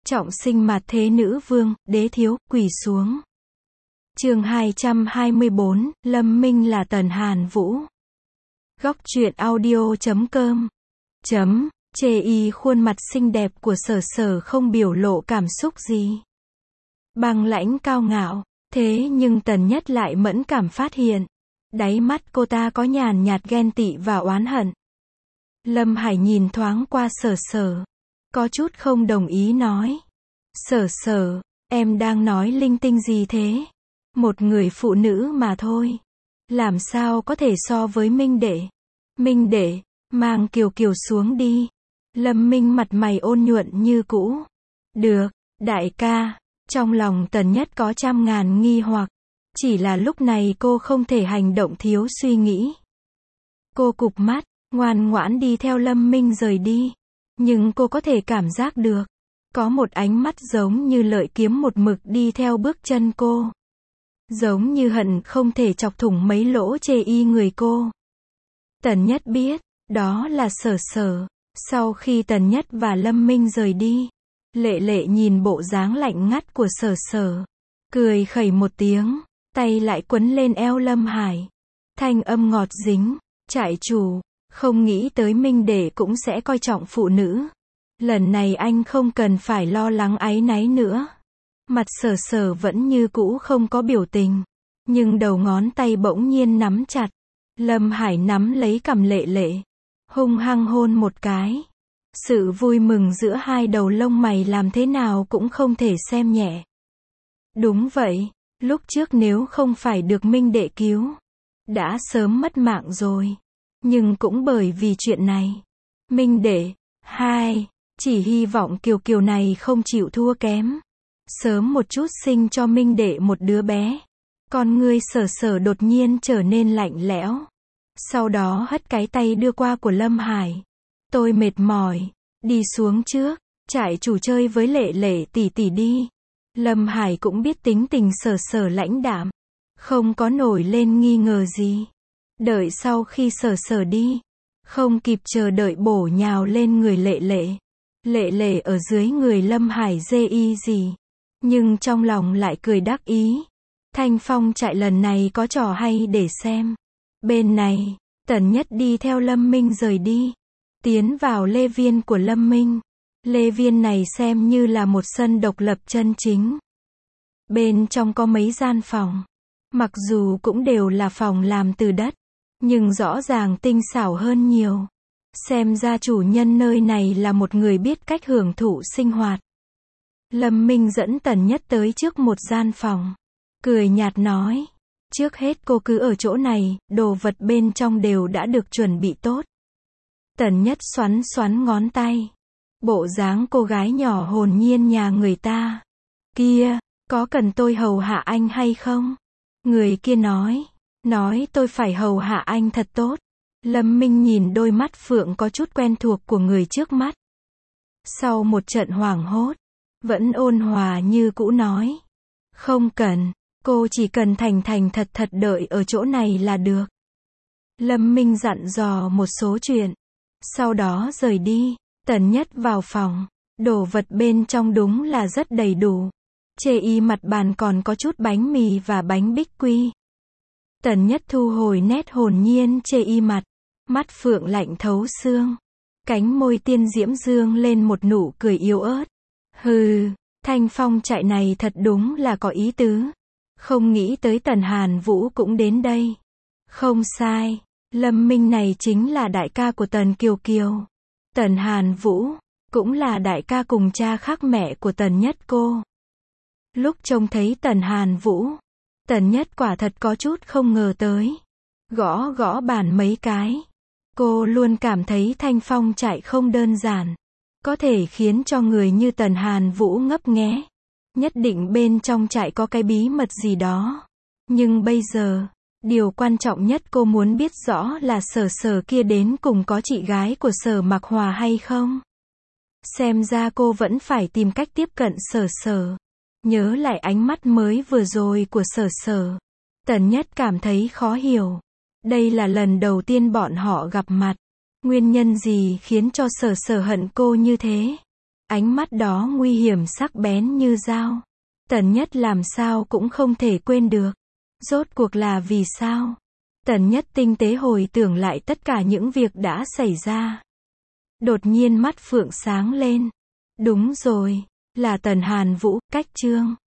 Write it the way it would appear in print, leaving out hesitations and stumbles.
Trọng sinh mạt thế nữ vương, đế thiếu, quỳ xuống. Chương 224, Lâm Minh là Tần Hàn Vũ. Góc truyện audio.com. Chê y khuôn mặt xinh đẹp của Sở Sở không biểu lộ cảm xúc gì. Băng lãnh cao ngạo, thế nhưng Tần Nhất lại mẫn cảm phát hiện. Đáy mắt cô ta có nhàn nhạt ghen tị và oán hận. Lâm Hải nhìn thoáng qua Sở Sở. Có chút không đồng ý nói. Sở Sở, em đang nói linh tinh gì thế? Một người phụ nữ mà thôi. Làm sao có thể so với Minh Đệ? Minh Đệ, mang Kiều Kiều xuống đi. Lâm Minh mặt mày ôn nhuận như cũ. Được, đại ca. Trong lòng Tần Nhất có trăm ngàn nghi hoặc. Chỉ là lúc này cô không thể hành động thiếu suy nghĩ. Cô cụp mắt, ngoan ngoãn đi theo Lâm Minh rời đi. Nhưng cô có thể cảm giác được. Có một ánh mắt giống như lợi kiếm một mực đi theo bước chân cô. Giống như hận không thể chọc thủng mấy lỗ chê y người cô. Tần Nhất biết, đó là Sở Sở. Sau khi Tần Nhất và Lâm Minh rời đi, Lệ Lệ nhìn bộ dáng lạnh ngắt của Sở Sở. Cười khẩy một tiếng, tay lại quấn lên eo Lâm Hải. Thanh âm ngọt dính, trại chủ, không nghĩ tới Minh Đệ cũng sẽ coi trọng phụ nữ. Lần này anh không cần phải lo lắng áy náy nữa. Mặt Sở Sở vẫn như cũ không có biểu tình. Nhưng đầu ngón tay bỗng nhiên nắm chặt. Lâm Hải nắm lấy cằm Lệ Lệ. Hung hăng hôn một cái. Sự vui mừng giữa hai đầu lông mày làm thế nào cũng không thể xem nhẹ. Đúng vậy, lúc trước nếu không phải được Minh Đệ cứu, đã sớm mất mạng rồi. Nhưng cũng bởi vì chuyện này, Minh Đệ, chỉ hy vọng Kiều Kiều này không chịu thua kém. Sớm một chút sinh cho Minh Đệ một đứa bé. Con ngươi Sở Sở đột nhiên trở nên lạnh lẽo. Sau đó hất cái tay đưa qua của Lâm Hải. Tôi mệt mỏi, đi xuống trước, trại chủ chơi với Lệ Lệ tỷ tỷ đi. Lâm Hải cũng biết tính tình Sở Sở lãnh đạm, không có nổi lên nghi ngờ gì. Đợi sau khi Sở Sở đi, không kịp chờ đợi bổ nhào lên người Lệ Lệ. Lệ Lệ ở dưới người Lâm Hải dê y gì, nhưng trong lòng lại cười đắc ý. Thanh Phong trại lần này có trò hay để xem. Bên này, Tần Nhất đi theo Lâm Minh rời đi, tiến vào lê viên của Lâm Minh. Lê viên này xem như là một sân độc lập chân chính. Bên trong có mấy gian phòng, mặc dù cũng đều là phòng làm từ đất, nhưng rõ ràng tinh xảo hơn nhiều. Xem ra chủ nhân nơi này là một người biết cách hưởng thụ sinh hoạt. Lâm Minh dẫn Tần Nhất tới trước một gian phòng. Cười nhạt nói. Trước hết cô cứ ở chỗ này, đồ vật bên trong đều đã được chuẩn bị tốt. Tần Nhất xoắn xoắn ngón tay. Bộ dáng cô gái nhỏ hồn nhiên nhà người ta. Kia, có cần tôi hầu hạ anh hay không? Người kia nói tôi phải hầu hạ anh thật tốt. Lâm Minh nhìn đôi mắt phượng có chút quen thuộc của người trước mắt. Sau một trận hoảng hốt, vẫn ôn hòa như cũ nói. Không cần, cô chỉ cần thành thật thật đợi ở chỗ này là được. Lâm Minh dặn dò một số chuyện. Sau đó rời đi. Tần Nhất vào phòng. Đồ vật bên trong đúng là rất đầy đủ. Chê y mặt bàn còn có chút bánh mì và bánh bích quy. Tần Nhất thu hồi nét hồn nhiên chê y mặt. Mắt phượng lạnh thấu xương. Cánh môi tiên diễm dương lên một nụ cười yếu ớt. Hừ, Thanh Phong trại này thật đúng là có ý tứ. Không nghĩ tới Tần Hàn Vũ cũng đến đây. Không sai, Lâm Minh này chính là đại ca của Tần Kiều Kiều. Tần Hàn Vũ cũng là đại ca cùng cha khác mẹ của Tần Nhất cô. Lúc trông thấy Tần Hàn Vũ, Tần Nhất quả thật có chút không ngờ tới. Gõ bàn mấy cái. Cô luôn cảm thấy Thanh Phong trại không đơn giản. Có thể khiến cho người như Tần Hàn Vũ ngấp nghé. Nhất định bên trong trại có cái bí mật gì đó. Nhưng bây giờ, điều quan trọng nhất cô muốn biết rõ là Sở Sở kia đến cùng có chị gái của Sở Mặc Hòa hay không. Xem ra cô vẫn phải tìm cách tiếp cận Sở Sở. Nhớ lại ánh mắt mới vừa rồi của Sở Sở. Tần Nhất cảm thấy khó hiểu. Đây là lần đầu tiên bọn họ gặp mặt. Nguyên nhân gì khiến cho Sở Sở hận cô như thế? Ánh mắt đó nguy hiểm sắc bén như dao. Tần Nhất làm sao cũng không thể quên được. Rốt cuộc là vì sao? Tần Nhất tinh tế hồi tưởng lại tất cả những việc đã xảy ra. Đột nhiên mắt Phượng sáng lên. Đúng rồi, là Tần Hàn Vũ, cách Trương